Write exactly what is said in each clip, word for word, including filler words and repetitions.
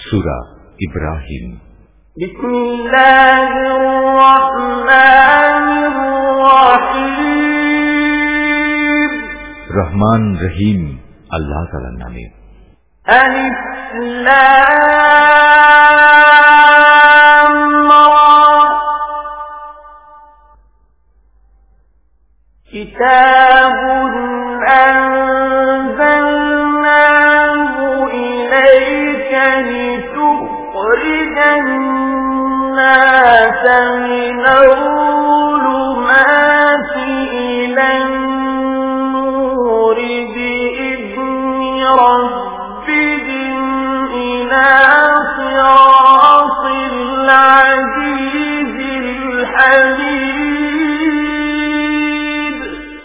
সূরা ইব্রাহিম। বিসমিল্লাহির রহমানির রহিম। রহমান রহিম আল্লাহ তাআলার নামে। আলিফ লাম রা। কিতাবুন আনজালনাহু ইলাইকা লিতুখরিজান নাসা মিনাল যুলুমাতি ইলান নূরি বিইذনি রাব্বিহিম ইলা সিরাতিল আজিজিল হামিদ।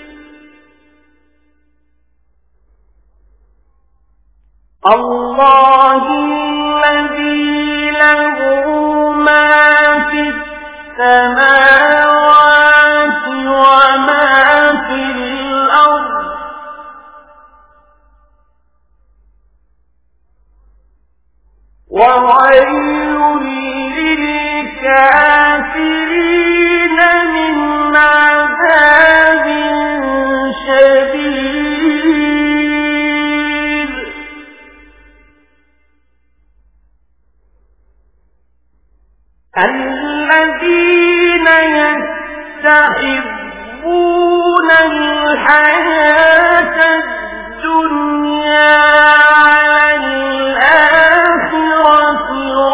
আল্লাহুল্লাযী লাহু মা ফিস সামাওয়াতি ওয়া মা ফিল আরদ ওয়া ওয়াইলুল লিল কাফিরিন মিন আযাবিন শাদীদ। الذين يستحبون الحياة الدنيا على الآخرة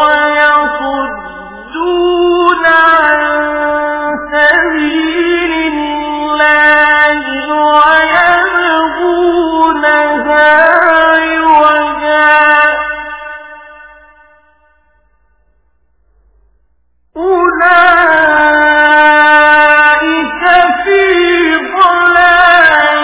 ويصدون عن سبيل الله ويبغونها عوجا أولئك في ضلال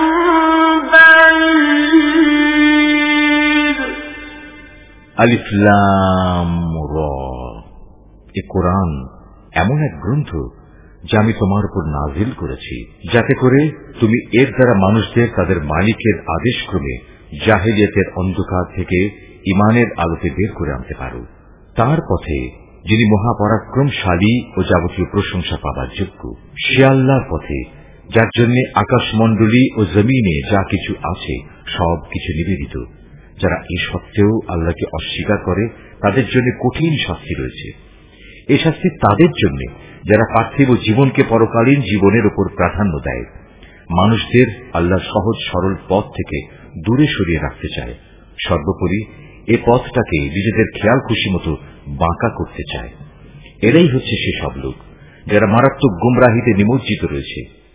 بعيد। আলিফ লাম রা। এ কোরআন এমন এক গ্রন্থ যা আমি তোমার উপর নাজিল করেছি, যাতে করে তুমি এর দ্বারা মানুষদের তাদের মালিকের আদেশক্রমে জাহেলিয়াতের অন্ধকার থেকে ঈমানের আলোতে বের করে আনতে পারো, তার পথে যিনি মহাপরাক্রমশালী ও যাবতীয় প্রশংসা পাবার যোগ্য। সে আল্লাহর পথে যার জন্য আকাশমণ্ডলী ও জমিনে যা কিছু আছে সব কিছু নিবেদিত। যারা এ সত্ত্বেও আল্লাহকে অস্বীকার করে তাদের জন্য কঠিন শাস্তি রয়েছে। এ শাস্তি তাদের জন্য যারা পার্থিব জীবনকে পরকালীন জীবনের উপর প্রাধান্য দেয়, মানুষদের আল্লাহর সহজ সরল পথ থেকে দূরে সরিয়ে রাখতে চায়, সর্বোপরি এ পথটাকে নিজেদের খেয়াল খুশি মতো বাঁকা করতে চায়। এরাই হচ্ছে সেসব লোক যারা মারাত্মক গুমরাহিতে নিমজ্জিত রয়েছে।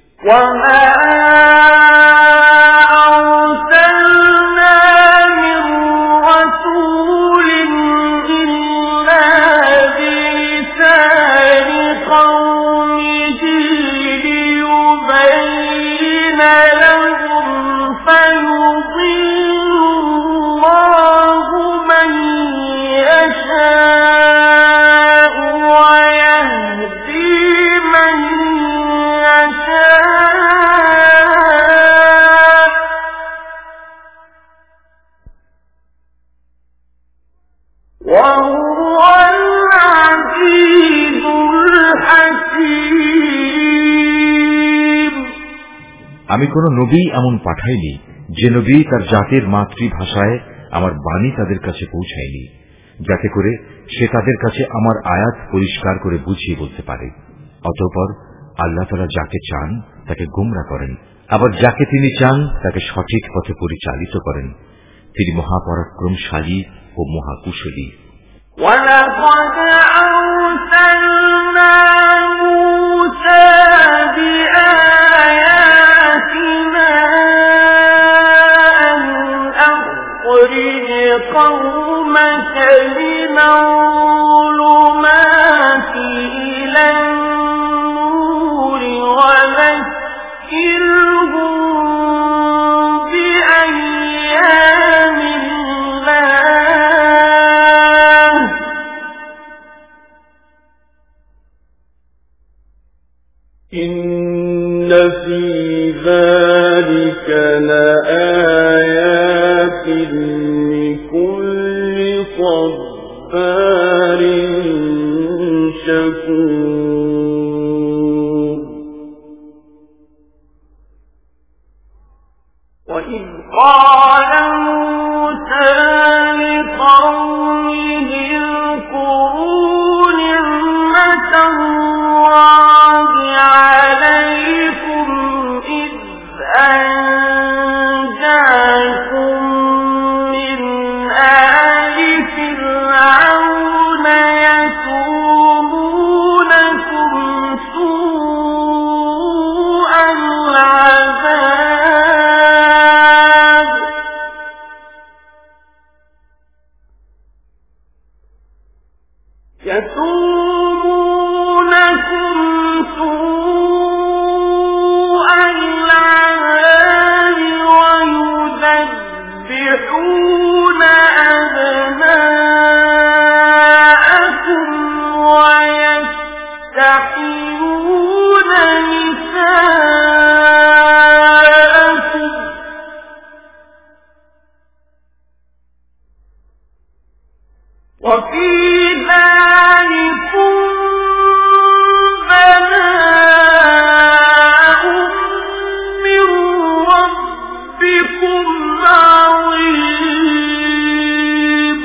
আমি কোন নবী এমন পাঠাইনি যে নবী তার জাতির মাতৃভাষায় আমার বাণী তাদের কাছে পৌঁছায়নি, যাতে করে সে তাদের কাছে আমার আয়াত পরিষ্কার করে বুঝিয়ে বলতে পারে। অতঃপর আল্লাহ তাআলা যাকে চান তাকে গোমরা করেন, আবার যাকে তিনি চান তাকে সঠিক পথে পরিচালিত করেন। তিনি মহাপরাক্রমশালী ও মহাকুশলী। وَلَقَدْ أَرْسَلْنَا مُوسَى بِآيَاتِنَا أَنْ أَخْرِجْ قَوْمَكَ مِنَ الظُّلُمَاتِ إِلَى النُّورِ وَذَكِّرْهُم بِأَيَّامِ اللَّهِ إِنَّ فِي ذَلِكَ لَآيَاتٍ لِكُلِّ صَبَّارٍ غفار شكور وإذ قال موسى لقومه اذكروا نعمة الله عليكم إذ أنجاكم من آل فرعون يسومونكم سوء العذاب يسومونكم سوء العذاب ويذبحون أبناءكم ويستحيون نساءكم وفي ذلكم بلاء من ربكم عظيم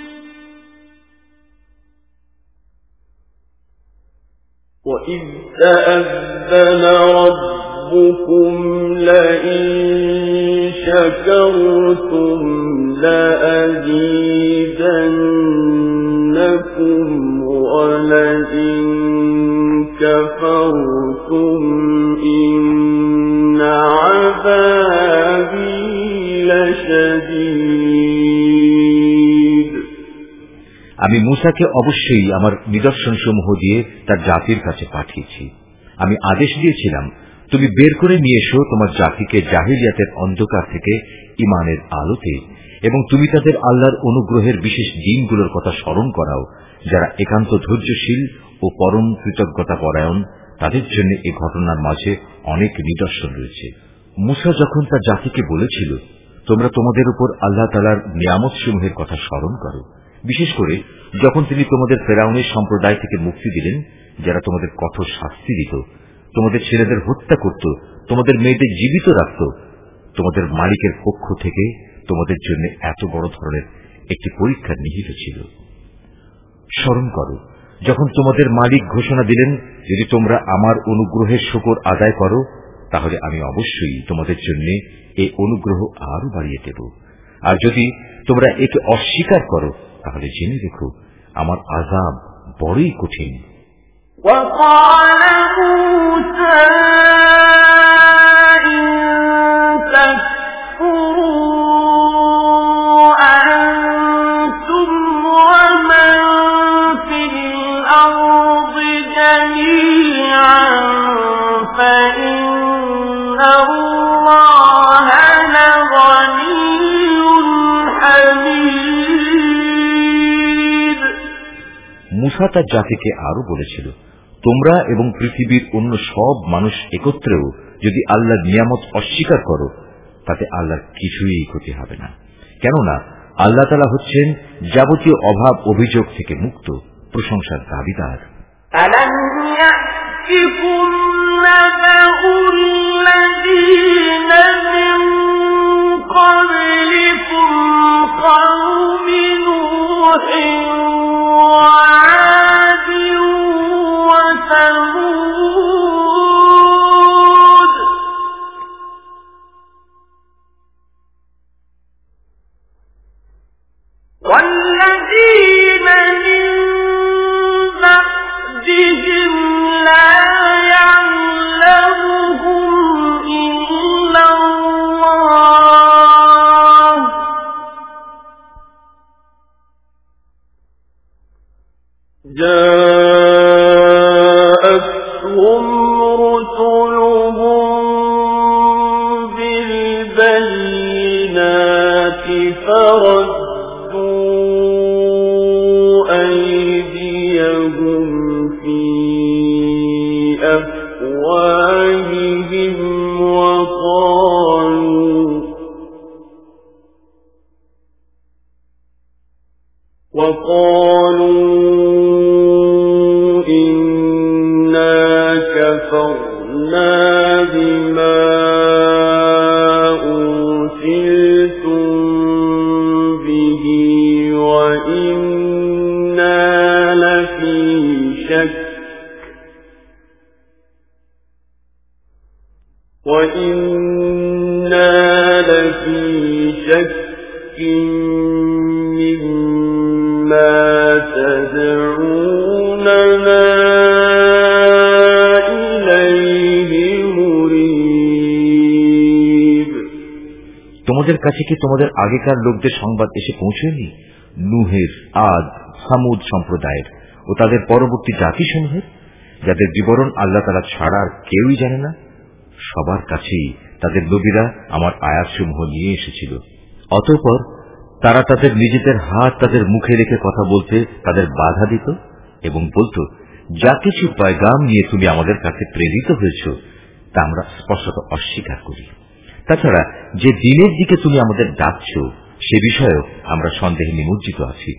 وإذ تأذن ربكم لئن شكرتم لأزيدنكم ولئن كفرتم إن عذابي لشديد আমি মূসাকে অবশ্যই আমার নিদর্শনসমূহ দিয়ে তার জাতির কাছে পাঠিয়েছি। আমি আদেশ দিয়েছিলাম, তুমি বের করে নিয়ে এসো তোমার জাতিকে জাহিলিয়াতের অন্ধকার থেকে ঈমানের আলোতে, এবং তুমি তাদের আল্লাহর অনুগ্রহের বিশেষ দিনগুলোর কথা স্মরণ করাও। যারা একান্ত ধৈর্যশীল ও পরম কৃতজ্ঞতা পরায়ণ, তাদের জন্য এই ঘটনার মাঝে অনেক নিদর্শন রয়েছে। মূসা যখন তার জাতিকে বলেছিল, তোমরা তোমাদের উপর আল্লাহ তাআলার নিয়ামত সমূহের কথা স্মরণ করো, বিশেষ করে যখন তিনি তোমাদের ফেরাউনের সম্প্রদায় থেকে মুক্তি দিলেন, যারা তোমাদের কঠোর শাস্তি দিত, তোমাদের ছেলেদের হত্যা করত, তোমাদের মেয়েদের জীবিত রাখত, তোমাদের মালিকের পক্ষ থেকে তোমাদের জন্য এত বড় ধরনের একটি পরীক্ষা নিহিত ছিল। স্মরণ করো যখন তোমাদের মালিক ঘোষণা দিলেন, যদি তোমরা আমার অনুগ্রহের শুকর আদায় করো, তাহলে আমি অবশ্যই তোমাদের জন্য এই অনুগ্রহ আরো বাড়িয়ে দেব, আর যদি তোমরা একে অস্বীকার করো তাহলে জেনে রেখো আমার আযাব বড়ই কঠিন। وقال موسى إن تكفروا أنتم ومن في الأرض جميعا فإن الله لغني حميد মূসা তার জাতিকে আরো বলেছিল, তোমরা এবং পৃথিবীর অন্য সব মানুষ একত্রেও যদি আল্লাহর নিয়ামত অস্বীকার করো, তাতে আল্লাহর কিছুই ক্ষতি হবে না, কেননা আল্লাহ তাআলা হচ্ছেন যাবতীয় অভাব অভিযোগ থেকে মুক্ত, প্রশংসার দাবিদার। ألم يأتكم نبأ الذين من قبلكم قوم نوح وعاد وثمود والذين من بعدهم لا يعلمهم إلا الله جاءتهم رسلهم بالبينات فردوا أيديهم في أفواههم وقالوا وقالوا إنا كفرنا بما أرسلتم به وإنا لفي شك وإنا لفي شك مما تدعوننا إليه مريب। তোমাদের কাছে কি তোমাদের আগেকার লোকদের সংবাদ এসে পৌঁছয়নি? নূহের, আদ, সামুদ সম্প্রদায়ের ও তাদের পরবর্তী জাতিসমূহের, যাদের বিবরণ আল্লাহ তাআলা ছাড়া আর কেউই জানে না। সবার কাছেই তাদের নবীরা আমার আয়াতসমূহ নিয়ে এসেছিল। অতঃপর তারা তাদের নিজেদের হাত তাদের মুখে রেখে কথা বলতে তাদের বাধা দিত এবং বলত, যা কিছু পয়গাম নিয়ে তুমি আমাদের কাছে প্রেরিত হয়েছ তা আমরা স্পষ্টত অস্বীকার করি। তাছাড়া যে দিনের দিকে তুমি আমাদের ডাকছ সে বিষয়েও আমরা সন্দেহে নিমজ্জিত আছি।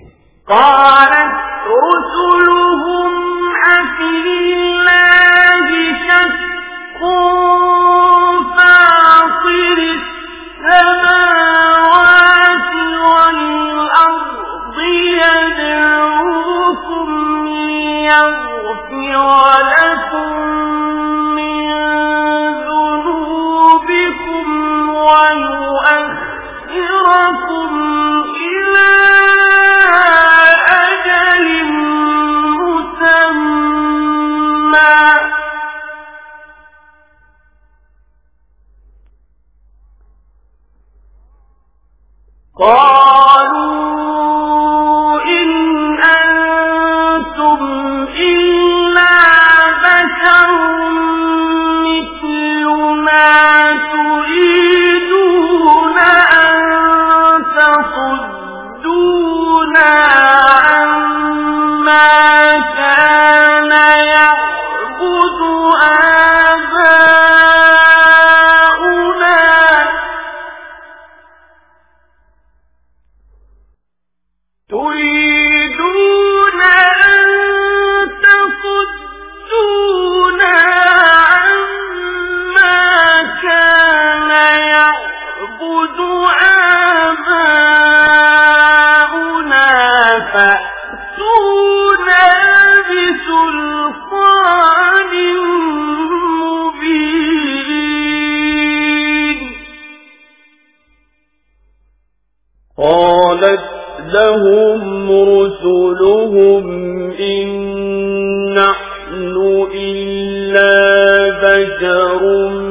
قالت لهم رسلهم إن نحن إلا بشر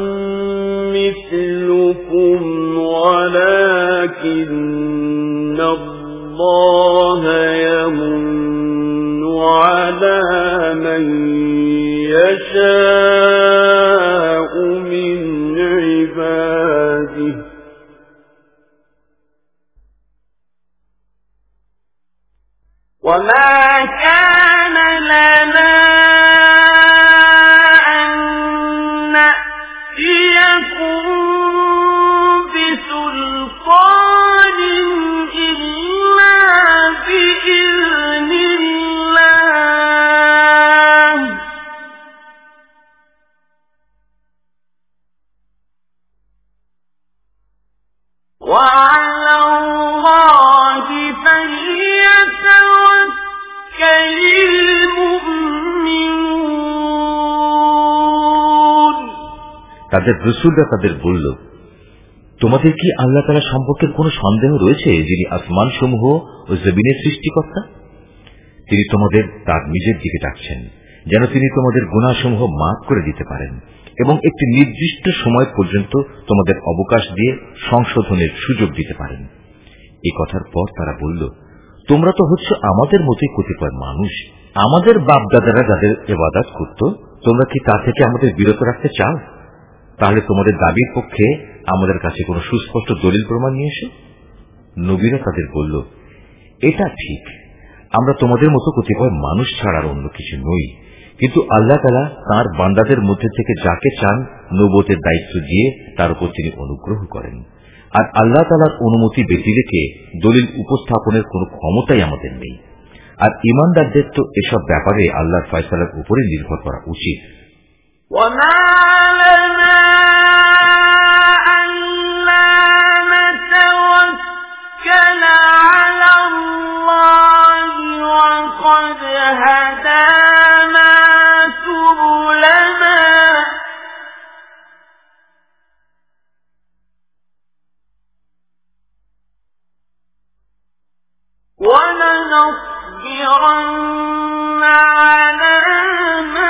مثلكم ولكن الله يمن على من يشاء من عباده وما كان لنا أن نأتيكم بسلطان إلا بإذن الله وعلى الله فليتوكل المؤمنون। তাদের রাসূলরা তাদের বলল, তোমাদের কি আল্লাহ তাআলা সম্পর্কে কোনো সন্দেহ রয়েছে, যিনি আসমান সমূহ ও জমিনের সৃষ্টিকর্তা? তিনি তোমাদের তার নিজের দিকে ডাকছেন যেন তিনি তোমাদের গুনাহসমূহ মাফ করে দিতে পারেন এবং একটি নির্দিষ্ট সময় পর্যন্ত তোমাদের অবকাশ দিয়ে সংশোধনের সুযোগ দিতে পারেন। এই কথার পর তারা বলল, তোমরা তো হচ্ছে আমাদের মতোই কতিপয় মানুষ। আমাদের বাপ দাদারা যাদের ইবাদত করত, তোমরা কি তা থেকে আমাদের বিরত রাখতে চাও? তাহলে তোমাদের দাবির পক্ষে আমাদের কাছে কোনো সুস্পষ্ট দলিল প্রমাণ নিয়ে এসো। নবীরা তাদের বলল, এটা ঠিক, আমরা তোমাদের মতো কতিপয় মানুষ ছাড়ার অন্য কিছু নই, কিন্তু আল্লাহ তাআলা তাঁর বান্দাদের মধ্যে থেকে যাকে চান নবুয়তের দায়িত্ব দিয়ে তার উপর তিনি অনুগ্রহ করেন। আর আল্লাহ তাআলার অনুমতি ব্যতি রেখে দলিল উপস্থাপনের কোন ক্ষমতাই আমাদের নেই। আর ঈমানদারদের তো এসব ব্যাপারে আল্লাহর ফয়সালার উপরে নির্ভর করা উচিত। ولنصبرن على ما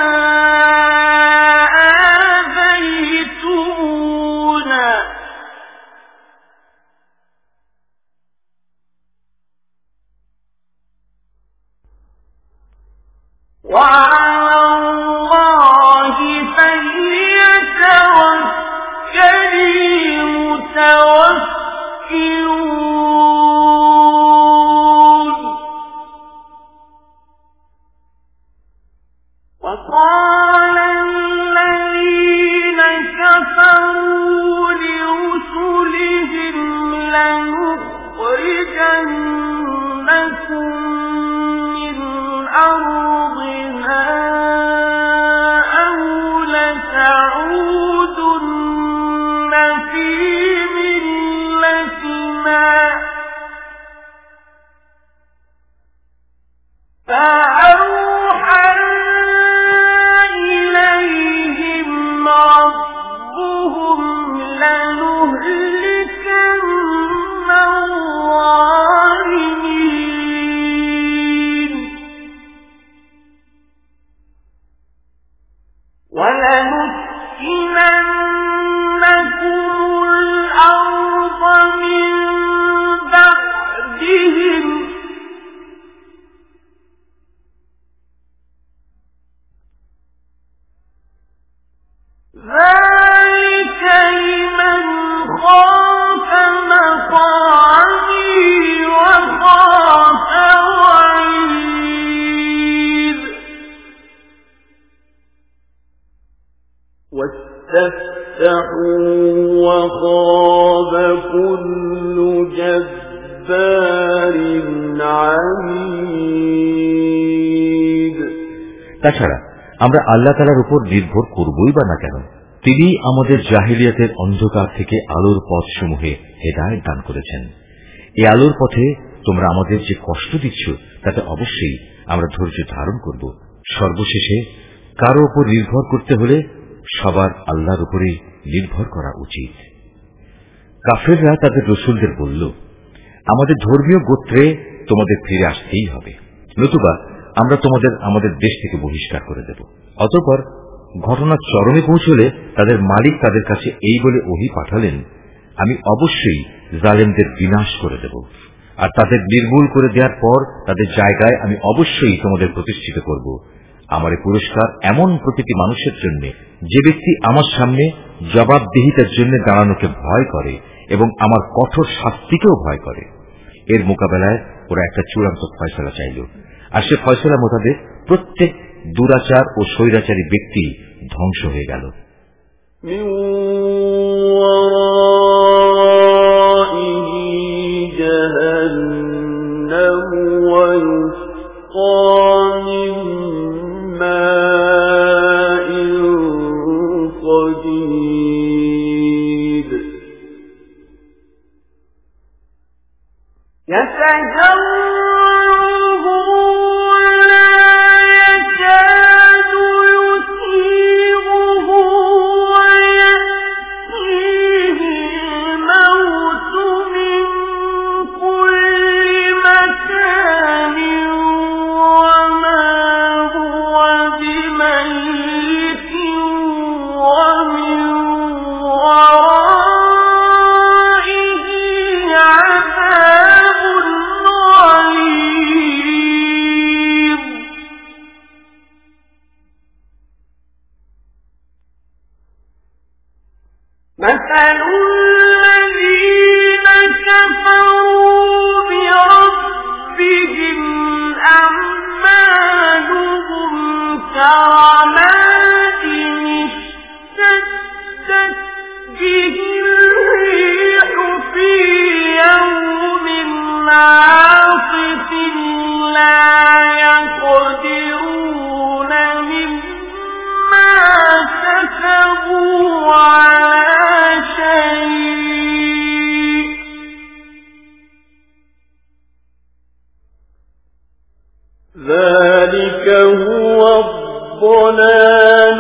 آذيتمونا وعلى الله فليتوكل المتوكلون. وقال الذين كفروا لرسلهم لنخرجنكم من أرضنا أو لتعودن في ملتنا فأوحى إليهم ربهم لنهلكن الظالمين ولنسكننكم الأرض من بعدهم ذلك لمن خاف مقامي وخاف وعيد. واستفتحوا وخاب كل جبار عنيد. তাছাড়া আমরা আল্লাহ তাআলার উপর নির্ভর করবই বা না কেন? তিনি আমাদের জাহিলিয়াতের অন্ধকার থেকে আলোর পথসমূহে হেদায়েত দান করেছেন। এই আলোর পথে তোমরা আমাদের যে কষ্ট দিচ্ছ তাতে অবশ্যই আমরা ধৈর্য ধারণ করব। সর্বশেষে কারো উপর নির্ভর করতে হলে সবার আল্লাহর উপরে নির্ভর করা উচিত। কাফেররা তাদের রাসূলদের বলল, আমাদের ধর্মীয় গোত্রে তোমাদের ফিরে আসতেই হবে, নতুবা আমরা তোমাদের আমাদের দেশ থেকে বহিষ্কার করে দেব। অতঃপর ঘটনা চরমে পৌঁছলে তাদের মালিক তাদের কাছে এই বলে ওহী পাঠালেন, আমি অবশ্যই জালেমদের বিনাশ করে দেব, আর তাদের নির্মূল করে দেওয়ার পর তাদের জায়গায় আমি অবশ্যই তোমাদের প্রতিষ্ঠিত করব। আমার এই পুরস্কার এমন প্রতিটি মানুষের জন্য যে ব্যক্তি আমার সামনে জবাবদিহিতার জন্য দাঁড়ানোকে ভয় করে এবং আমার কঠোর শাস্তিকেও ভয় করে। এর মোকাবেলায় ওরা একটা চূড়ান্ত ফয়সালা চাইল, আর সে ফয়সালা মোতাবেক প্রত্যেক দুরাচার ও স্বৈরাচারী ব্যক্তি ধ্বংস হয়ে গেল। وما ذلك هو الضلال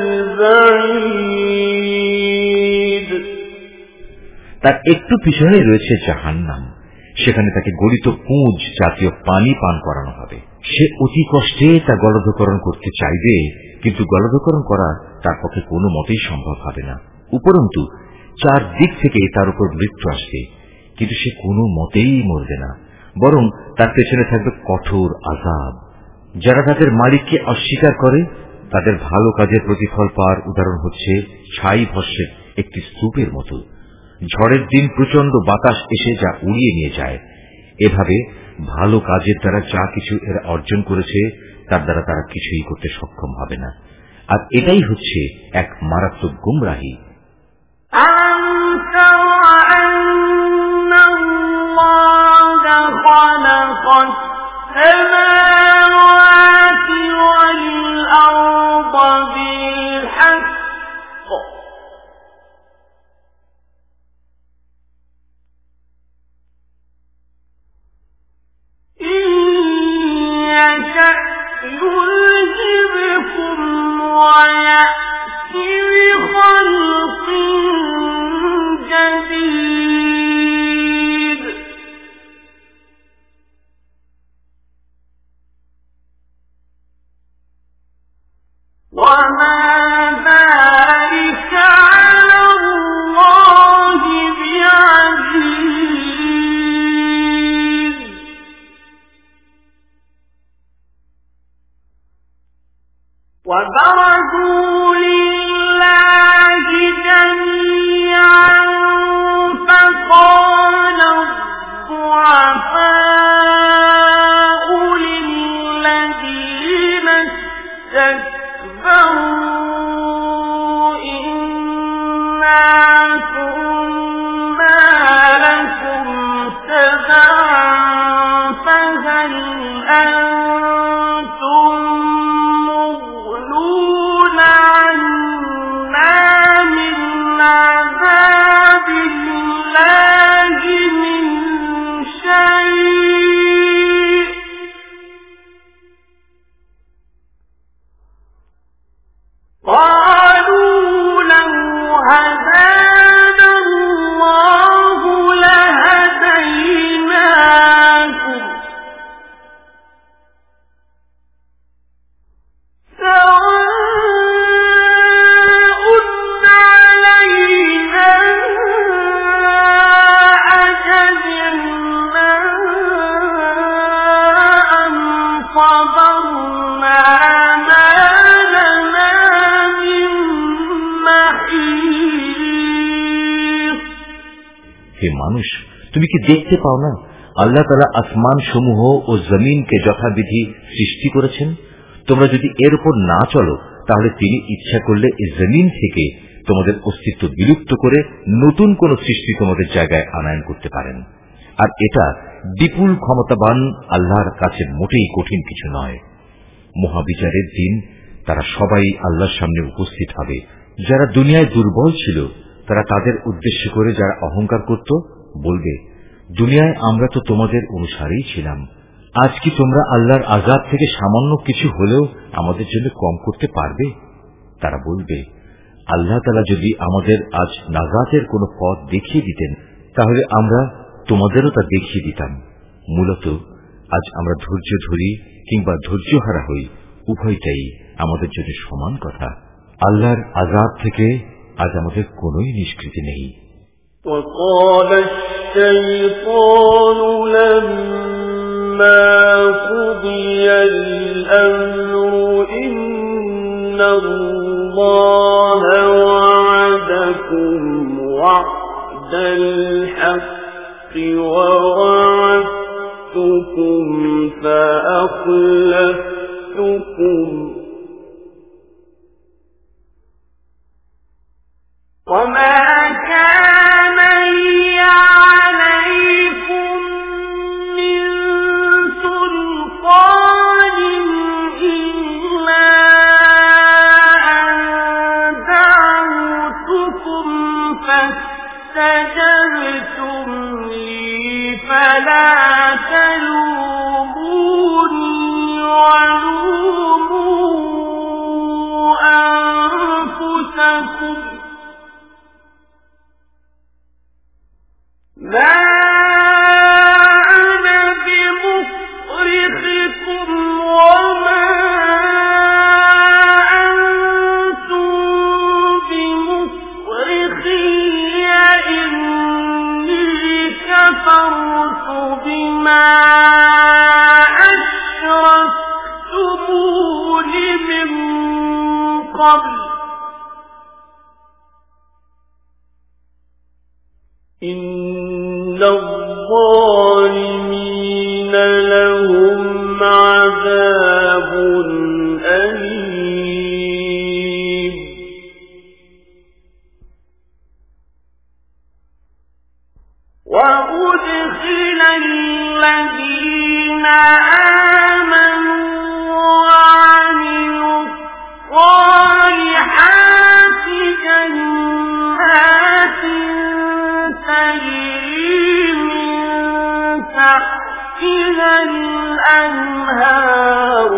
البعيد তার একটু পিছনে রয়েছে জাহান্নাম, সেখানে তাকে গলিত পুঁজ জাতীয় পানি পান করানো হবে। সে অতি কষ্টে তা গলধকরণ করতে চাইবে, কিন্তু গলধকরণ করা তার পক্ষে কোনো মতেই সম্ভব হবে না। উপরন্তু চার দিক থেকে তার উপর মৃত্যু আসবে, কিন্তু সে কোনো মতেই মরবে না, বরং তার পেছনে থাকবে কঠোর আযাব। যারা তাদের মালিককে অস্বীকার করে তাদের ভালো কাজের প্রতিফল পাওয়ার উদাহরণ হচ্ছে ছাই ভস্মের একটি স্তূপের মতো। ঝড়ের দিন প্রচন্ড বাতাস এসে যা উড়িয়ে নিয়ে যায়। এভাবে ভালো কাজের দ্বারা যা কিছু এরা অর্জন করেছে তার দ্বারা তারা কিছুই করতে সক্ষম হবে না। আর এটাই হচ্ছে এক মারাত্মক গুমরাহি। তুমি কি দেখতে পাও না আল্লাহ তাআলা আসমান সমূহ ও জমিনকে যথাবিধি সৃষ্টি করেছেন? তোমরা যদি এর উপর না চলো তাহলে তিনি ইচ্ছা করলে এই জমিন থেকে তোমাদের অস্তিত্ব বিলুপ্ত করে নতুন কোন সৃষ্টি তোমাদের জায়গায় আনয়ন করতে পারেন। আর এটা বিপুল ক্ষমতাবান আল্লাহর কাছে মোটেই কঠিন কিছু নয়। মহাবিচারের দিন তারা সবাই আল্লাহর সামনে উপস্থিত হবে। যারা দুনিয়ায় দুর্বল ছিল তারা তাদের উদ্দেশ্য করে যারা অহংকার করত বলবে, দুনিয়ায় আমরা তো তোমাদের অনুসারেই ছিলাম, আজ কি তোমরা আল্লাহর আযাব থেকে সামান্য কিছু হলেও আমাদের জন্য কম করতে পারবে? তারা বলবে, আল্লাহ তাআলা যদি আমাদের আজ নাজাতের কোন পথ দেখিয়ে দিতেন তাহলে আমরা তোমাদেরও তা দেখিয়ে দিতাম। মূলত আজ আমরা ধৈর্য ধরি কিংবা ধৈর্যহারা হই, উভয়টাই আমাদের জন্য সমান কথা। আল্লাহর আযাব থেকে আজ আমাদের কোনোই নিষ্কৃতি নেই। وقال الشيطان لما قضي الأمر إن الله وعدكم وعد الحق ووعدتكم فأخلفتكم وما كان لي عليكم من سلطان إلا أن دعوتكم فاستجبتم لي فلا تلوموني قبل إن الظالمين لهم عذاب أليم وأدخل الذين آمنوا وعملوا الصالحات جنات تجري من تحتها الأنهار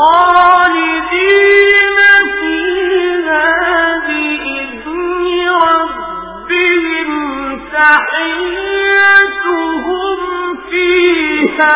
خالدين فيها بإذن ربهم تحيتهم فيها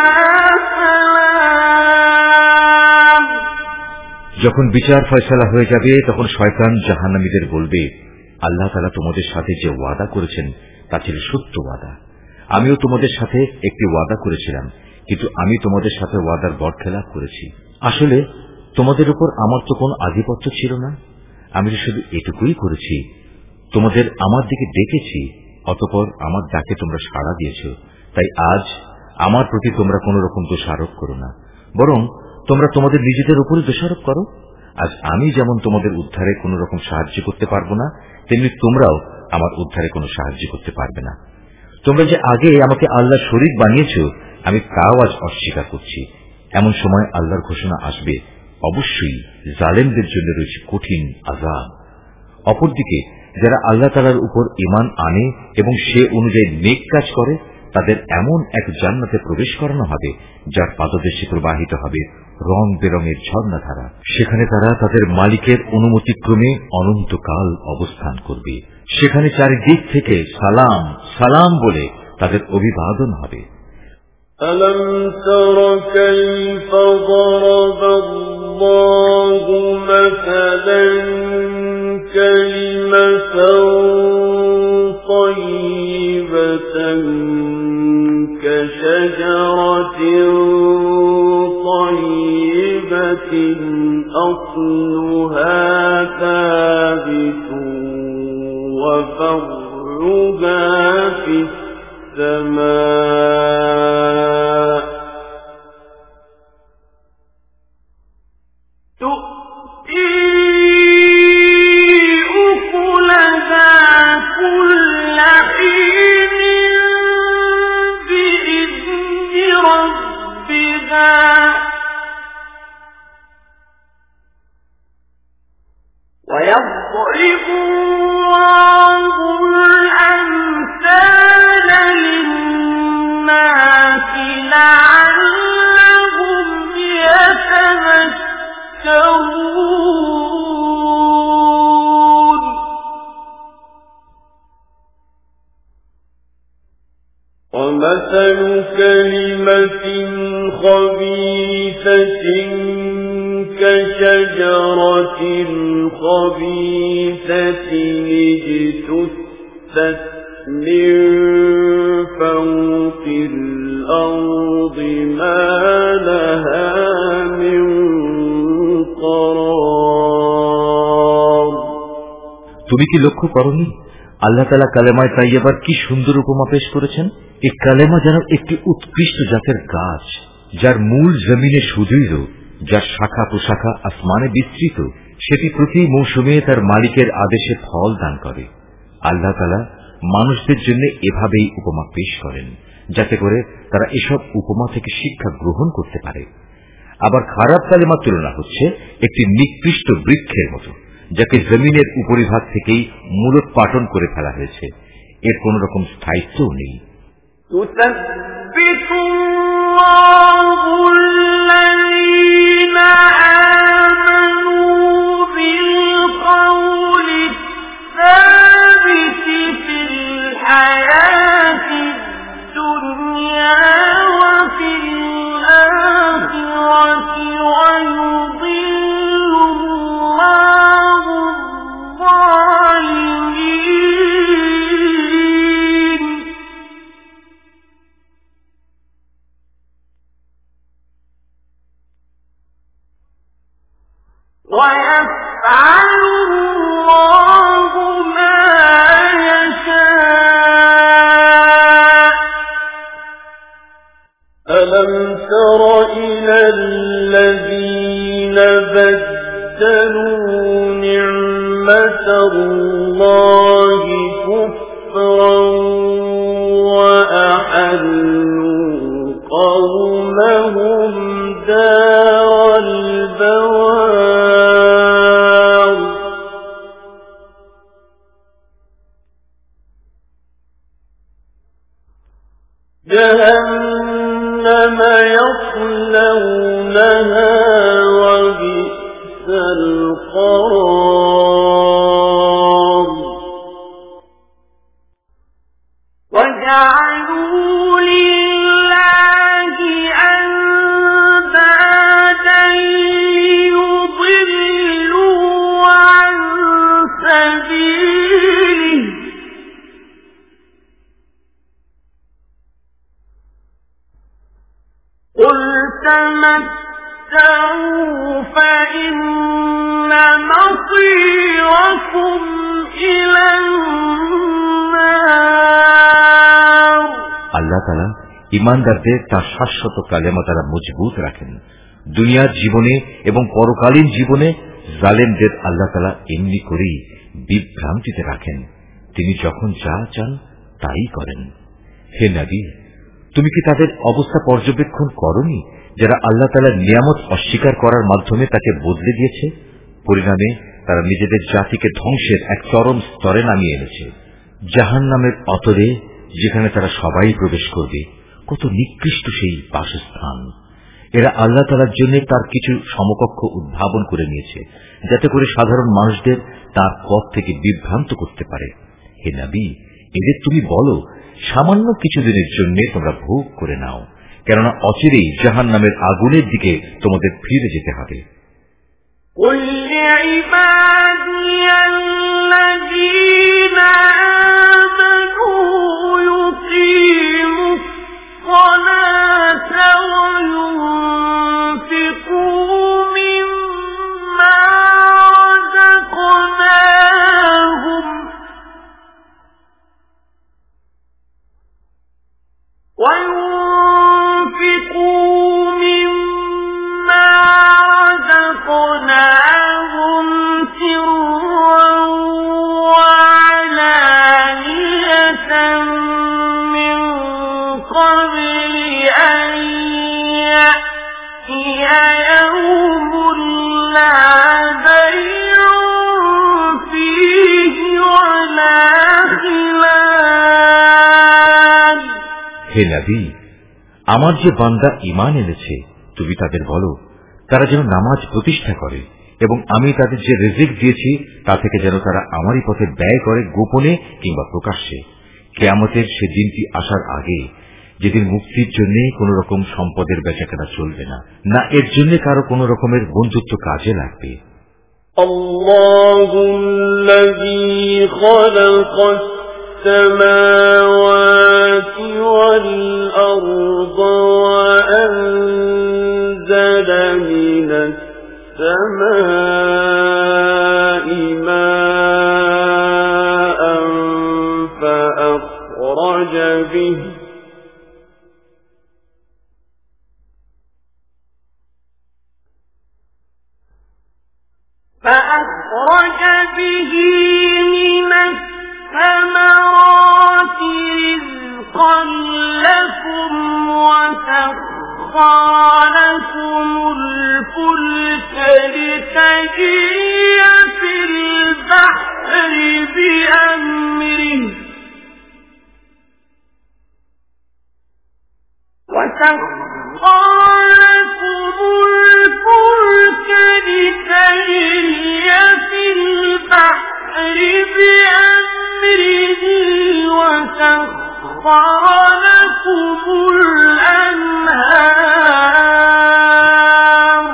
سلام। যখন বিচার ফয়সালা হয়ে যাবে তখন শয়তান জাহান্নামীদের বলবে, আল্লাহ তাআলা তোমাদের সাথে যে ওয়াদা করেছেন তা ছিল সত্য ওয়াদা। আমিও তোমাদের সাথে একটি ওয়াদা করেছিলাম, কিন্তু আমি তোমাদের সাথে ওয়াদার বরখেলাপ করেছি। আসলে তোমাদের উপর আমার তো কোনো আধিপত্য ছিল না, আমি তো শুধু এটুকুই করেছি, তোমাদের আমার দিকে ডেকেছি, অতঃপর আমার ডাকে তোমরা সাড়া দিয়েছ। তাই আজ আমার প্রতি তোমরা কোন রকম দোষারোপ করো না, বরং তোমরা তোমাদের নিজেদের উপরে দোষারোপ করো। আজ আমি যেমন তোমাদের উদ্ধারে কোন রকম সাহায্য করতে পারবো না, তেমনি তোমরাও আমার উদ্ধারে কোনো সাহায্য করতে পারবে না। তোমরা যে আগে আমাকে আল্লাহর শরীক বানিয়েছ, আমি তাও আজ অস্বীকার করছি। এমন সময় আল্লাহর ঘোষণা আসবে, অবশ্যই জালেমদের জন্য রয়েছে কঠিন আযাব। অপরদিকে যারা আল্লাহ তাআলার উপর ঈমান আনে এবং সে অনুযায়ী নেক কাজ করে, তাদের এমন এক জান্নাতে প্রবেশ করানো হবে যার পাদদেশে প্রবাহিত হবে রং বেরঙের ঝর্ণাধারা। সেখানে তারা তাদের মালিকের অনুমতিক্রমে অনন্তকাল অবস্থান করবে। সেখানে চারিদিক থেকে সালাম সালাম বলে তাদের অভিবাদন হবে। ألم تر كيف ضرب الله مثلا كلمة طيبة كشجرة طيبة أصلها ثابت وفرعها في السماء تؤتي أكلها كل حين بإذن ربها ويضرب الله الأمثال للناس لعلهم يتذكرون ومثل كلمة خبيثة كشجرة خبيثة اجتثت من فوق الأرض ما لها من قرار। তুমি কি লক্ষ্য করনি আল্লাহ তাআলা কালেমায়ে তাইয়্যিবার কি সুন্দর উপমা পেশ করেছেন? এই কালেমা যেন একটি উৎকৃষ্ট জাতের গাছ, যার মূল জমিনে সুদৃঢ়, যার শাখা প্রশাখা আসমানে বিস্তৃত, সেটি প্রতি মৌসুমে তার মালিকের আদেশে ফল দান করে। আল্লাহ তাআলা মানুষদের জন্য এভাবেই উপমা পেশ করেন, যাতে করে তারা এসব উপমা থেকে শিক্ষা গ্রহণ করতে পারে। আবার খারাপ কালেমার তুলনা হচ্ছে একটি নিকৃষ্ট বৃক্ষের মতো, যাকে জমিনের উপরিভাগ থেকেই মূলোৎপাটন করে ফেলা হয়েছে, এর কোন রকম স্থায়িত্বও নেই। يثبت الله الذين آمنوا بالقول الثابت في الحياة الدنيا وفي الآخرة ويضل الله الظالمين ويفعل يفعل الله ما يشاء. ألم تر إلى الذين بدلوا نعمة الله كفرا وأحلوا قومهم دار البوار جهنم يصلونها وبئس القرار. وجعلوا لله أندادا ليضلوا عن سبيله قل تمتعوا فإن مصيركم إلى النار. আল্লাহ তাআলা ঈমানদারদের তার শাশ্বত কালেমা দ্বারা মজবুত রাখেন। দুনিয়ার জীবনে এবং পরকালীন জীবনে জালেমদের আল্লাহ তাআলা এমনি করেই বিভ্রান্তিতে রাখেন। তিনি যখন যা চান তাই করেন। হে নবী, তুমি কি তাদের অবস্থা পর্যবেক্ষণ করনি যারা আল্লাহ তাআলার নিয়ামত অস্বীকার করার মাধ্যমে তাকে বদলে দিয়েছে? পরিণামে তারা নিজেদের জাতিকে ধ্বংসের এক চরম স্তরে নামিয়ে এনেছে, জাহান্নামের অতলে, যেখানে তারা সবাই প্রবেশ করবে। কত নিকৃষ্ট সেই বাসস্থান! এরা আল্লাহ তাআলার জন্য তার কিছু সমকক্ষ উদ্ভাবন করে নিয়েছে, যাতে করে সাধারণ মানুষদের তার পথ থেকে বিভ্রান্ত করতে পারে। হে নবী, এদের তুমি বলো, সামান্য কিছুদিনের জন্য তোমরা ভোগ করে নাও, কেননা অচিরেই জাহান্নামের আগুনের দিকে তোমাদের ফিরে যেতে হবে। قل لعبادي الذين آمنوا يقيموا الصلاة وينفقوا مما رزقناهم وينفقوا مما رزقناهم سرا وعلانية من قبل أن يأتي يوم لا بيع فيه ولا خلال. হে নবী, আমার যে বান্দা ঈমান এনেছে, তুমি তাদের বলো তারা যেন নামাজ প্রতিষ্ঠা করে এবং আমি তাদের যে রিজিক দিয়েছি তা থেকে যেন তারা আমারই পথে ব্যয় করে, গোপনে কিংবা প্রকাশ্যে। কিয়ামতের সে দিনটি আসার আগে, যেদিন মুক্তির জন্য কোন রকম সম্পদের বেচাকেনা চলবে না, না এর জন্য কারো কোন রকমের বন্ধুত্ব কাজে লাগবে। আল্লাহুল্লাযী খালাকাস السماوات والأرض وأنزل من السماء ماء فأخرج به فأخرج به من الثمرات رزقا لكم وسخر لكم الفلك لتجري في البحر بأمره وسخر لكم الفلك لتجري في البحر بأمره وسخر لكم الأنهار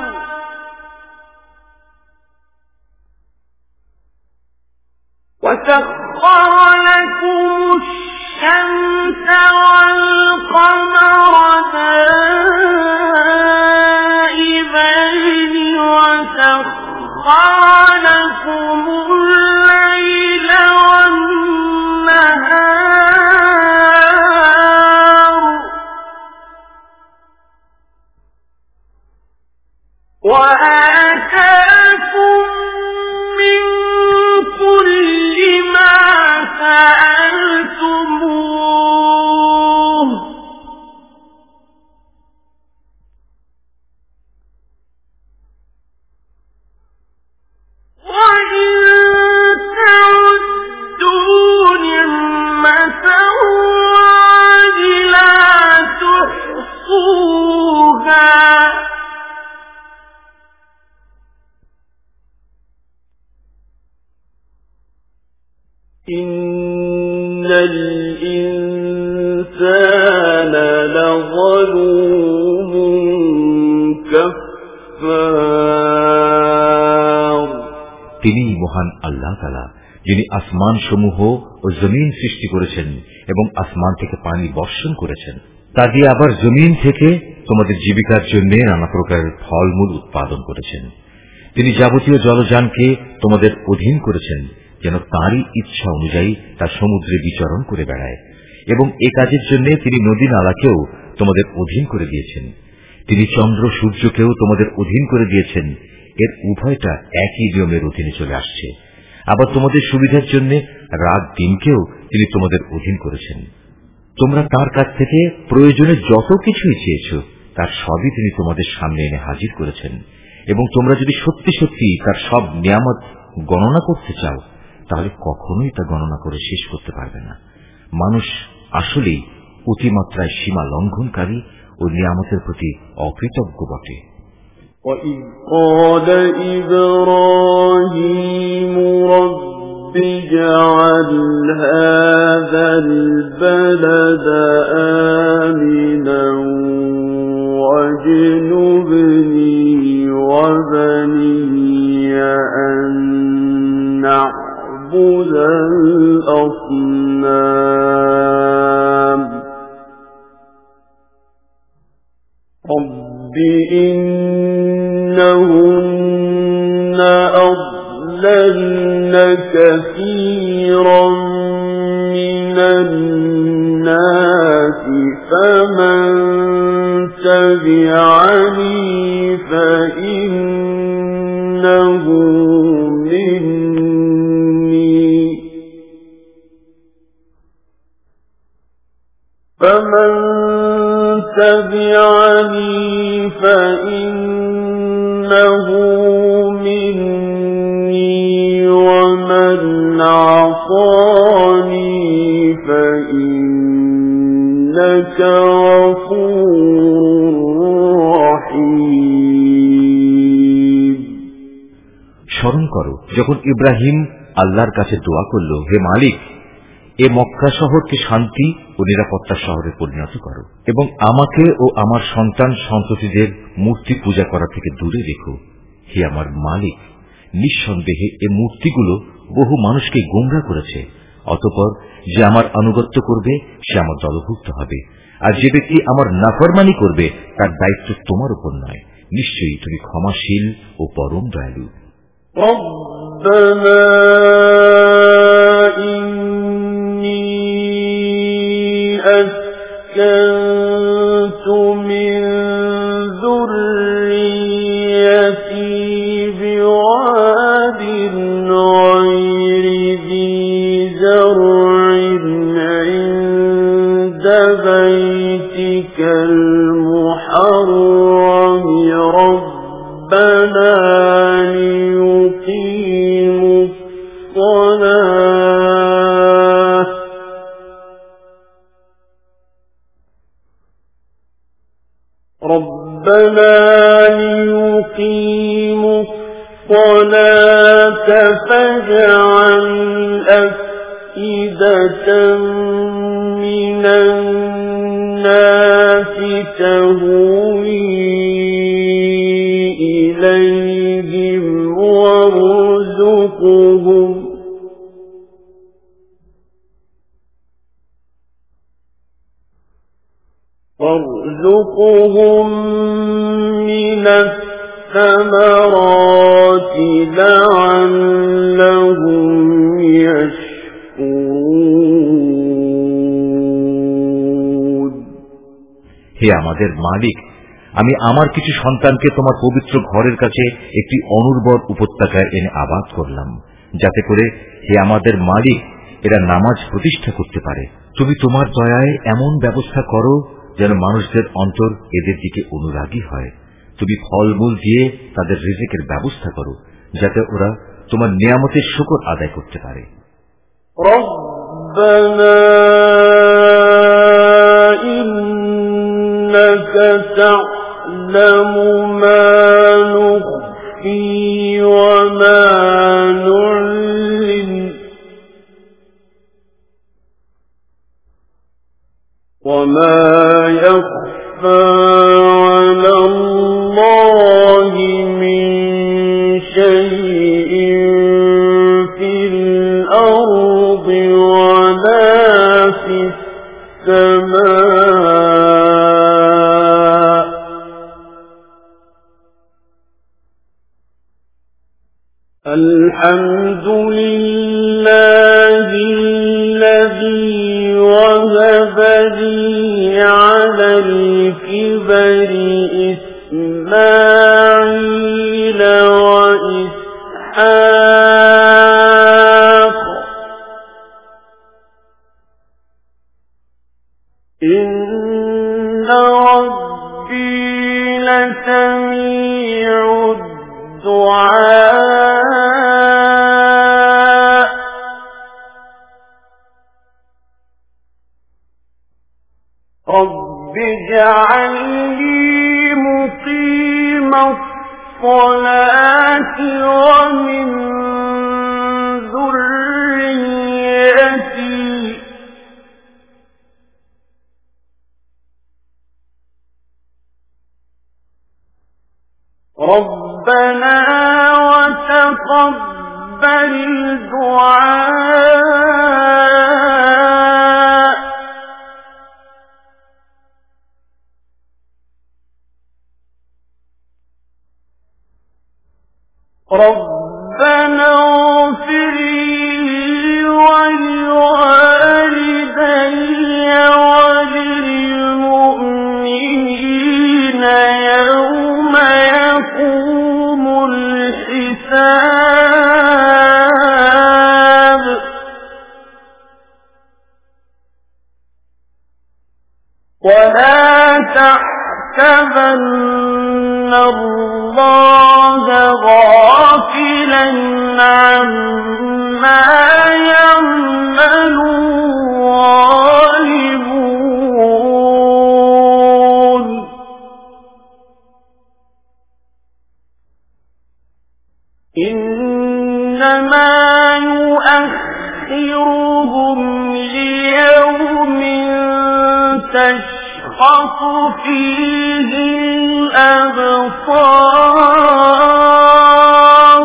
وسخر لكم الشمس والقمر دائبين وسخر لكم لكم الليل والنهار وآتاكم من كل ما سألتموه وإن تعدوا نعمة الله لا تحصوها إن الإنسان لظلوم كفار তিনি মহান আল্লাহ তাআলা, যিনি আসমান সমূহ ও জমিন সৃষ্টি করেছেন এবং আসমান থেকে পানি বর্ষণ করেছেন, তা দিয়ে আবার জমিন থেকে তোমাদের জীবিকার জন্য নানা প্রকারের ফলমূল উৎপাদন করেছেন। তিনি যাবতীয় জলযানকে তোমাদের অধীন করেছেন, যেন তাঁরই ইচ্ছা অনুযায়ী তা সমুদ্রে বিচরণ করে বেড়ায়, এবং এ কাজের জন্য তিনি নদী নালাকেও তোমাদের অধীন করে দিয়েছেন। তিনি চন্দ্র সূর্যকেও তোমাদের অধীন করে দিয়েছেন। এর উভয়টা একই নিয়মের অধীনে চলে আসছে। আবার তোমাদের সুবিধার জন্য রাত দিনকেও তিনি তোমাদের অধীন করেছেন। তোমরা তার কাছ থেকে প্রয়োজনে যত কিছুই চেয়েছ, তার সবই তিনি তোমাদের সামনে এনে হাজির করেছেন। এবং তোমরা যদি সত্যি সত্যি তার সব নিয়ামত গণনা করতে চাও, তাহলে কখনোই তা গণনা করে শেষ করতে পারবে না। মানুষ আসলেই অতিমাত্রায় সীমা লঙ্ঘনকারী ও নিয়ামতের প্রতি অকৃতজ্ঞ বটে। وَإِذْ قَالَ إِبْرَاهِيمُ رَبِّ اجْعَلْ هَذَا الْبَلَدَ آمِنًا وَاجْنُبْنِي وَبَنِيَّ أَن نَّعْبُدَ الْأَصْنَامَ رَبِّ إِنَّهُنَّ أَضْلَلْنَ كَثِيرًا مِنَ النَّاسِ فَمَن تَبِعَنِي فَإِنَّهُ مِنِّي فَمَن تَبِعَنِي فَإِنَّهُ مِنِّي وَمَنْ عَصَانِي فَإِنَّكَ غَفُورٌ رَحِيمٌ। স্মরণ করো যখন ইব্রাহিম আল্লাহর কাছে দোয়া করল, হে মালিক, এ মক্কা শহরকে শান্তি ও নিরাপত্তার শহরে পরিণত করো এবং আমাকে ও আমার সন্তান সন্ততিদের মূর্তি পূজা করা থেকে দূরে রেখো। হে আমার মালিক, নিঃসন্দেহে এ মূর্তিগুলো বহু মানুষকে গোমরা করেছে। অতঃপর যে আমার আনুগত্য করবে সে আমার দলভুক্ত হবে, আর যে ব্যক্তি আমার নাফরমানি করবে তার দায়িত্ব তোমার উপর নয়। নিশ্চয়ই তুমি ক্ষমাশীল ও পরম দয়ালু। ربنا إني أسكنت من ذريتي بواد غير ذي زرع عند بيتك المحرم ربنا ليقيموا الصلاة ربنا ليقيموا الصلاة فاجعل أفئدة من الناس تهوي إليهم وارزقهم وارزقهم من الثمرات لعلهم হে আমাদের মালিক, আমি আমার কিছু সন্তানকে তোমার পবিত্র ঘরের কাছে একটি অনুর্বর উপত্যকায় এনে আবাদ করলাম, যাতে করে হে আমাদের মালিক এরা নামাজ প্রতিষ্ঠা করতে পারে। তুমি তোমার দয়ায় এমন ব্যবস্থা করো যেন মানুষদের অন্তর এদের দিকে অনুরাগী হয়। তুমি ফলমূল দিয়ে তাদের রিজিকের ব্যবস্থা করো, যাতে ওরা তোমার নিয়ামতের শুকর আদায় করতে পারে। রব্বানা ইন্নাকা তা'লামু মা নুখফি ওয়া মা নু'লিন ওয়া মা ইয়াখফা 'ala Allahi min shay'in fil ardi wa la fis samaa alhamdulillahi alladhi wahaba li 'ala al-kibari إسماعيل وإسحاق إن ربي لسميع الدعاء رب اجعلني مقيم الصلاة ومن ذريتي ربنا وتقبل دعاء ربنا اغفر لي ولوالدي وللمؤمنين يوم يقوم الحساب ولا تحسبن الله غافلا عما يعمل الظالمون إنما يؤخرهم ليوم تشخص فيه الأبصار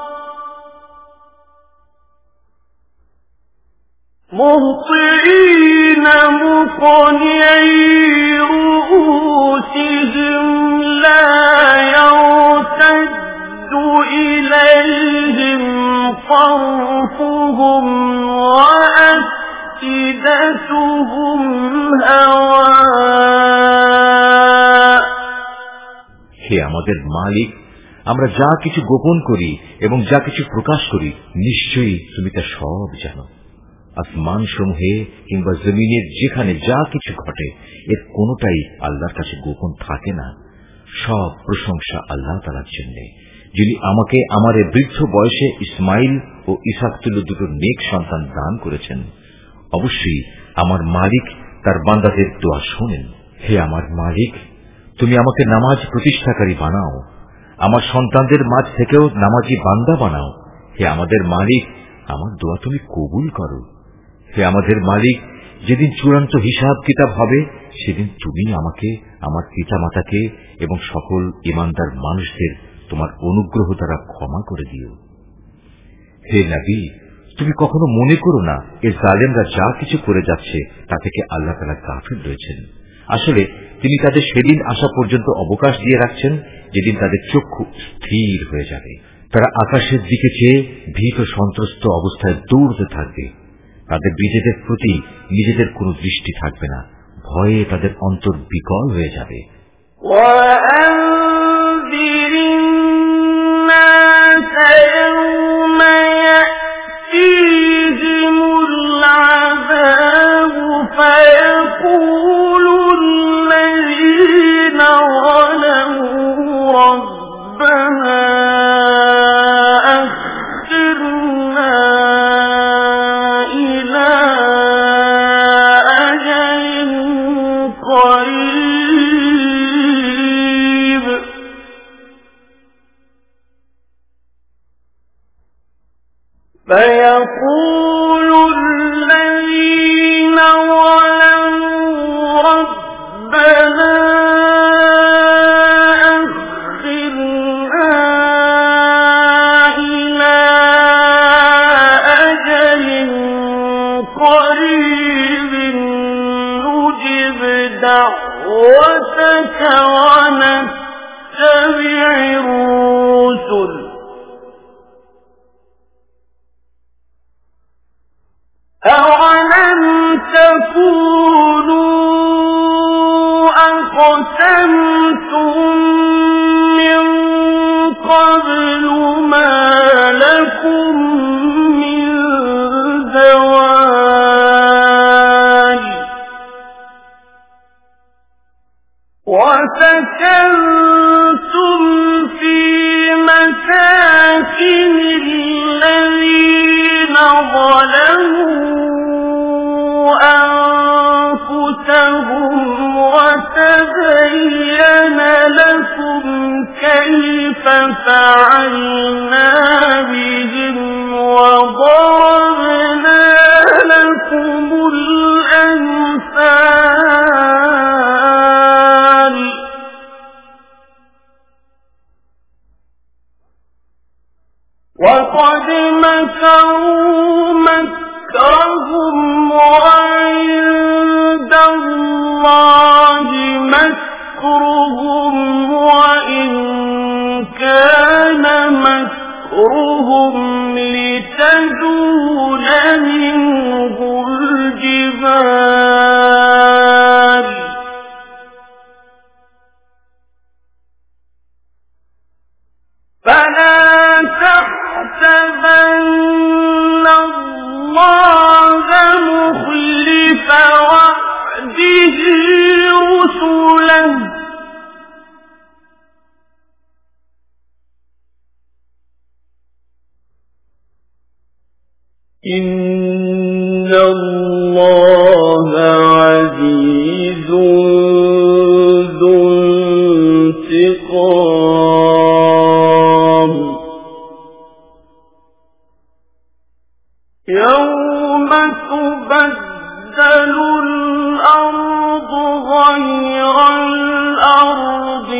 مهطعين مقنعي رؤوسهم لا يرتد إليهم طرفهم وأفئدتهم هواء হে আমাদের মালিক, আমরা যা কিছু গোপন করি এবং যা কিছু প্রকাশ করি নিশ্চয়ই তুমি তা সব জানো। আসমান সমূহে কিংবা জমিনের যেখানে যা কিছু ঘটে এর কোনটাই আল্লাহর কাছে গোপন থাকে না। সব প্রশংসা আল্লাহ তাআলার জন্য, যিনি আমাকে আমার বৃদ্ধ বয়সে ইসমাইল ও ইসহাক তুল্য দুটো নেক সন্তান দান করেছেন। অবশ্যই আমার মালিক তার বান্দাদের দোয়া শোনেন। হে আমার মালিক, তুমি আমাকে নামাজ প্রতিষ্ঠাকারী বানাও, আমার সন্তানদের মাঝ থেকেও নামাজি বান্দা বানাও। হে আমাদের মালিক, আমার দোয়া তুমি কবুল করো। হে আমাদের মালিক, যেদিন চূড়ান্ত হিসাব কিতাব হবে সেদিন তুমি আমাকে, আমার পিতা মাতাকে এবং সকল ঈমানদার মানুষদের তোমার অনুগ্রহ দ্বারা ক্ষমা করে দিও। হে নবী, তুমি কখনো মনে করো না এ জালেমরা যা কিছু করে যাচ্ছে তা থেকে আল্লাহ তাআলা গাফিল রয়েছেন। আসলে তিনি তাদের সেদিন আসা পর্যন্ত অবকাশ দিয়ে রাখছেন যেদিন তাদের চক্ষু স্থির হয়ে যাবে। তারা আকাশের দিকে চেয়ে ভীত সন্ত্রস্ত অবস্থায় দৌড়তে থাকবে। তাদের নিজেদের প্রতি নিজেদের কোনো দৃষ্টি থাকবে না, ভয়ে তাদের অন্তর বিকল হয়ে যাবে। فيقول الذين ظلموا ربنا أخرنا إلى أجل قريب نجب دعوتك ونتبع الرسل أَوَلَمْ تَكُونُوا أَقْسَمْتُم مِّن قَبْلُ مَا لَكُم مِّن زَوَالٍ وَسَكَنتُمْ فِي مَسَاكِنِ الَّذِينَ ظَلَمُوا أنفسهم وتبين لكم كيف فعلنا بهم وضربنا لكم الأمثال وقد مكروا مكرهم وعند الله مكرهم وإن كان مكرهم لتزول منه الجبال فلا تحسبن الله مخلف وعده رسله إن الله عزيز ذو انتقام يوم تبدل الأرض غير الأرض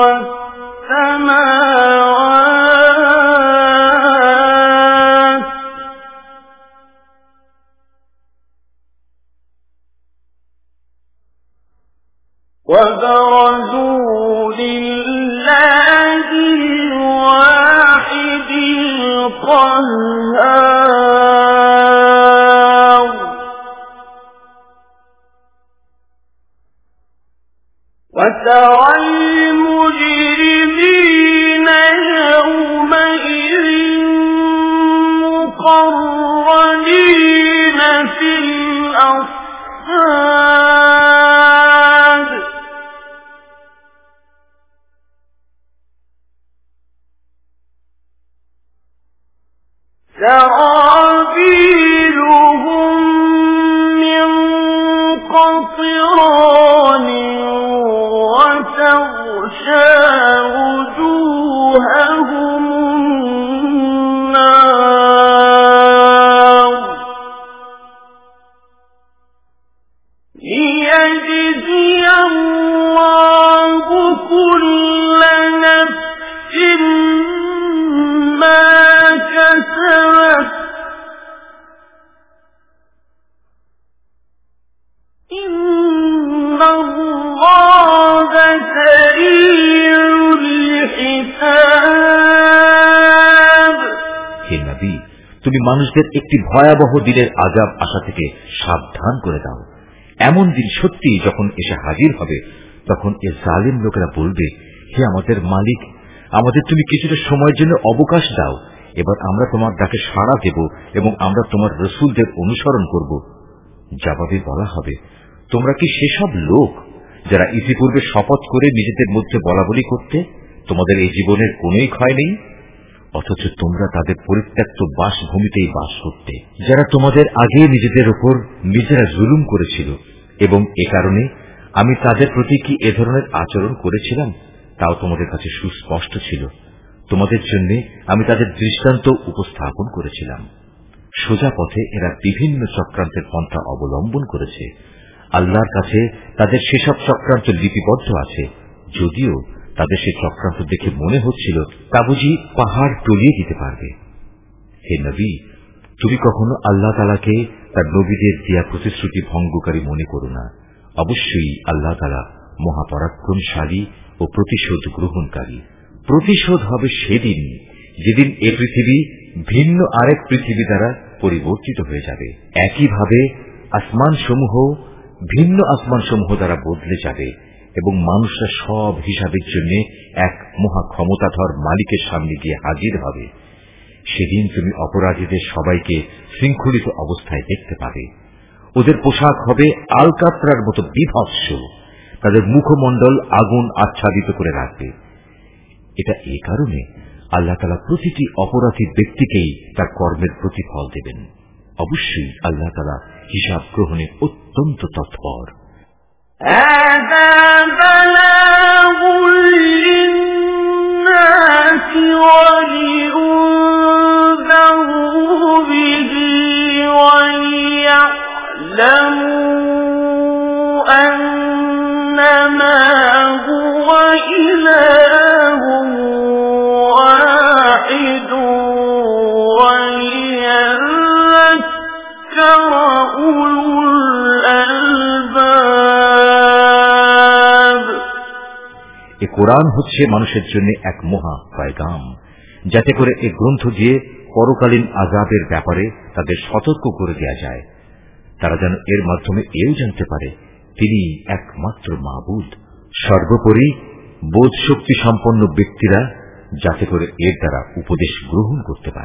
والسماوات وبرزوا لله الواحد القهار وترى المجرمين يومئذ مقرنين في الأصفاد سرابيلهم من قطران وتغشى وجوههم النار ليجزي الله كل نفس ما كسبت إن الله سريع الحساب হে নবী, তুমি মানুষদের একটি ভয়াবহ দিনের আযাব আসা থেকে সাবধান করে দাও। এমন দিন সত্যি যখন এসে হাজির হবে, তখন এ জালিম লোকেরা বলবে, হে আমাদের মালিক, আমাদের তুমি কিছুটা সময়ের জন্য অবকাশ দাও, এবার আমরা তোমার ডাকে সাড়া দেব এবং আমরা তোমার রসুলদের অনুসরণ করব। জবাবে বলা হবে, তোমরা কি সেসব লোক যারা ইতিপূর্বে শপথ করে নিজেদের মধ্যে বলাবলি করতে তোমাদের এই জীবনের কোনই ক্ষয় নেই, অথচ তোমরা তাদের পরিত্যক্ত বাসভূমিতেই বাস করতে, যারা তোমাদের আগে নিজেদের উপর নিজেরা জুলুম করেছিল, এবং এ কারণে আমি তাদের প্রতি কি এ ধরনের আচরণ করেছিলাম তাও তোমাদের কাছে সুস্পষ্ট ছিল। তোমাদের জন্য আমি তাদের দৃষ্টান্ত উপস্থাপন করেছিলাম। সোজা পথে এরা বিভিন্ন চক্রান্তের পন্থা অবলম্বন করেছে। আল্লাহর কাছে তাদের সেসব চক্রান্ত লিপিবদ্ধ আছে, যদিও তাদের সে চক্রান্ত দেখে মনে হচ্ছিল তা বুঝি পাহাড় টলিয়ে দিতে পারবে। হে নবী, তুমি কখনো আল্লাহ তাআলাকে তার নবীদের দেয়া প্রতিশ্রুতি ভঙ্গকারী মনে করো না। অবশ্যই আল্লাহ তাআলা মহাপরাক্রমশালী ও প্রতিশোধ গ্রহণকারী। প্রতিশোধ হবে সেদিন যেদিন এ পৃথিবী ভিন্ন আরেক পৃথিবী দ্বারা পরিবর্তিত হয়ে যাবে। একইভাবে আসমান সমূহ ভিন্ন আসমান সমূহ দ্বারা বদলে যাবে এবং মানুষরা সব হিসাবের জন্য এক মহা ক্ষমতাধর মালিকের সামনে গিয়ে হাজির হবে। সেদিন তুমি অপরাধীদের সবাইকে শৃঙ্খলিত অবস্থায় দেখতে পাবে। ওদের পোশাক হবে আলকাতরার মতো বিভৎস, তাদের মুখমণ্ডল আগুন আচ্ছাদিত করে রাখবে। এটা এ কারণে আল্লাহ তাআলা প্রতিটি অপরাধী ব্যক্তিকেই তার কর্মের প্রতিফল দেবেন। অবশ্যই আল্লাহ তাআলা হিসাব গ্রহণে অত্যন্ত তৎপর। কোরআন হচ্ছে মানুষের জন্য এক মহা পয়গাম, যাতে করে এই গ্রন্থ দিয়ে পরকালীন আযাবের ব্যাপারে তাদের সতর্ক করে দেয়া যায়। তারা যেন এর মাধ্যমে এও জানতে পারে তিনি একমাত্র মাবুদ। সর্বোপরি বোধ শক্তি সম্পন্ন ব্যক্তিরা যাতে করে এর দ্বারা উপদেশ গ্রহণ করতে পারে।